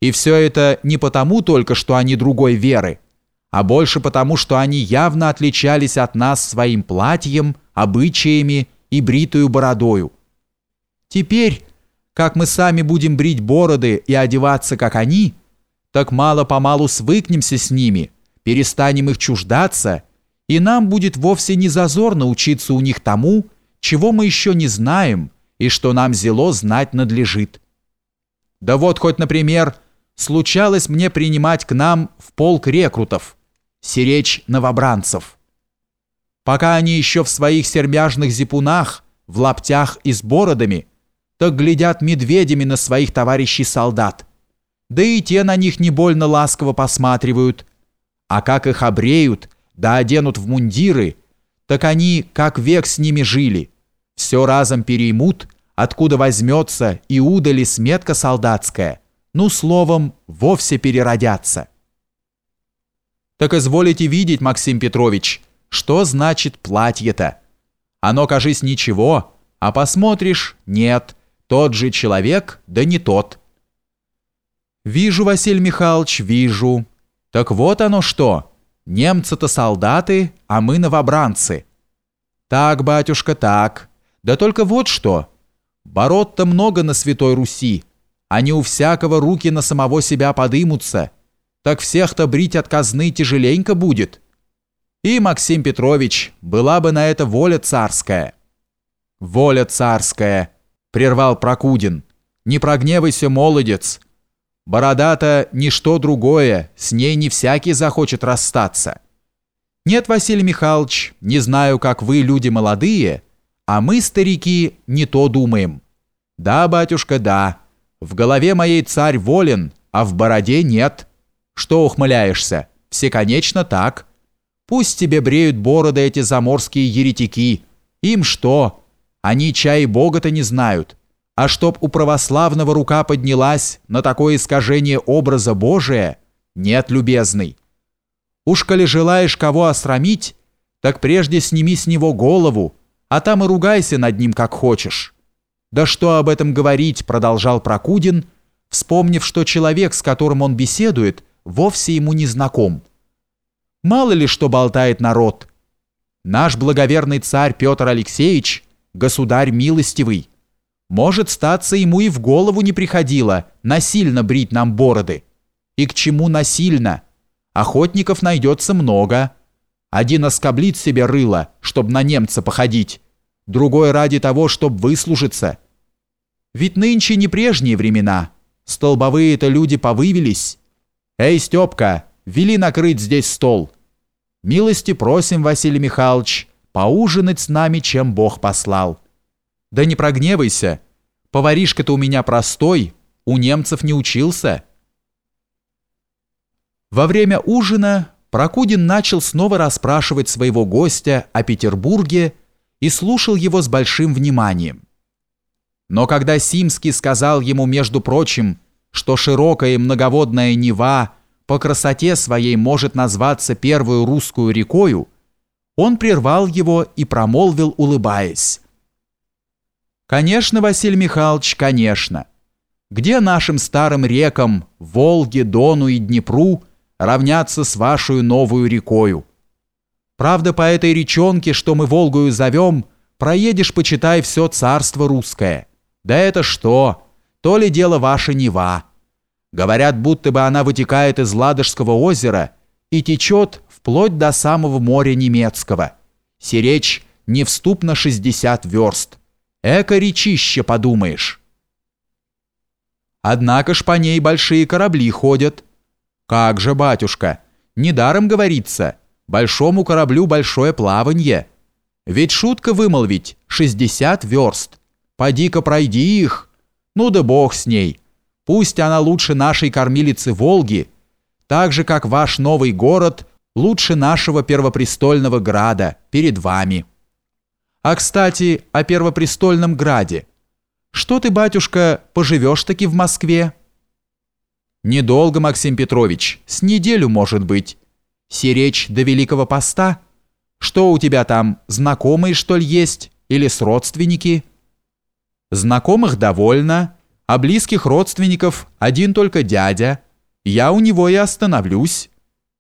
И все это не потому только, что они другой веры, а больше потому, что они явно отличались от нас своим платьем, обычаями и бритую бородою. Теперь, как мы сами будем брить бороды и одеваться, как они, так мало-помалу свыкнемся с ними, перестанем их чуждаться, и нам будет вовсе не зазорно учиться у них тому, чего мы еще не знаем и что нам зело знать надлежит. Да вот хоть, например, случалось мне принимать к нам в полк рекрутов, сиречь новобранцев. Пока они еще в своих сермяжных зипунах, в лаптях и с бородами, так глядят медведями на своих товарищей-солдат, да и те на них не больно ласково посматривают, а как их обреют, да оденут в мундиры, так они как век с ними жили, все разом переймут, откуда возьмется и удали сметка солдатская, ну, словом, вовсе переродятся. Так изволите видеть, Максим Петрович, что значит платье-то. Оно, кажись, ничего, а посмотришь, нет, тот же человек, да не тот. Вижу, Василий Михайлович, вижу. Так вот оно что, немцы-то солдаты, а мы новобранцы. Так, батюшка, так. Да только вот что, бород-то много на Святой Руси, они у всякого руки на самого себя подымутся, так всех-то брить от казны тяжеленько будет. И, Максим Петрович, была бы на это воля царская. Воля царская, прервал Прокудин. Не прогневайся, молодец. Борода-то ничто другое, с ней не всякий захочет расстаться. Нет, Василий Михайлович, не знаю, как вы, люди молодые, а мы, старики, не то думаем. Да, батюшка, да. В голове моей царь волен, а в бороде нет. Что ухмыляешься? Всеконечно так. Пусть тебе бреют бороды эти заморские еретики. Им что? Они чай Бога-то не знают. А чтоб у православного рука поднялась на такое искажение образа Божия, нет, любезный. Уж коли желаешь кого осрамить, так прежде сними с него голову, а там и ругайся над ним как хочешь. Да что об этом говорить, продолжал Прокудин, вспомнив, что человек, с которым он беседует, вовсе ему не знаком. Мало ли что болтает народ. Наш благоверный царь Петр Алексеевич, государь милостивый, может, статься ему и в голову не приходило насильно брить нам бороды. И к чему насильно? Охотников найдется много. Один оскоблит себе рыло, чтоб на немца походить, другой ради того, чтоб выслужиться. Ведь нынче не прежние времена. Столбовые-то люди повывелись. Эй, Степка, вели накрыть здесь стол. Милости просим, Василий Михайлович, поужинать с нами, чем Бог послал. Да не прогневайся, поваришка-то у меня простой, у немцев не учился. Во время ужина Прокудин начал снова расспрашивать своего гостя о Петербурге и слушал его с большим вниманием. Но когда Симский сказал ему, между прочим, что широкая и многоводная Нева по красоте своей может назваться первую русскую рекою, он прервал его и промолвил, улыбаясь: «Конечно, Василий Михайлович, конечно. Где нашим старым рекам, Волге, Дону и Днепру, равняться с вашей новую рекою? Правда, по этой речонке, что мы Волгою зовем, проедешь, почитай, все царство русское. Да это что? То ли дело ваша Нева. Говорят, будто бы она вытекает из Ладожского озера и течет вплоть до самого моря немецкого. Сиречь не вступ на 60 верст. Эко речище, подумаешь. Однако ж по ней большие корабли ходят. Как же, батюшка, недаром говорится, большому кораблю большое плаванье. Ведь шутка вымолвить 60 верст. Поди-ка пройди их. Ну да бог с ней. Пусть она лучше нашей кормилицы Волги, так же, как ваш новый город лучше нашего первопрестольного града перед вами. А, кстати, о первопрестольном граде. Что ты, батюшка, поживешь-таки в Москве? Недолго, Максим Петрович, с неделю, может быть. Сиречь до Великого Поста? Что у тебя там, знакомые, что ли, есть? Или с родственники? Знакомых довольно, а близких родственников один только дядя. Я у него и остановлюсь».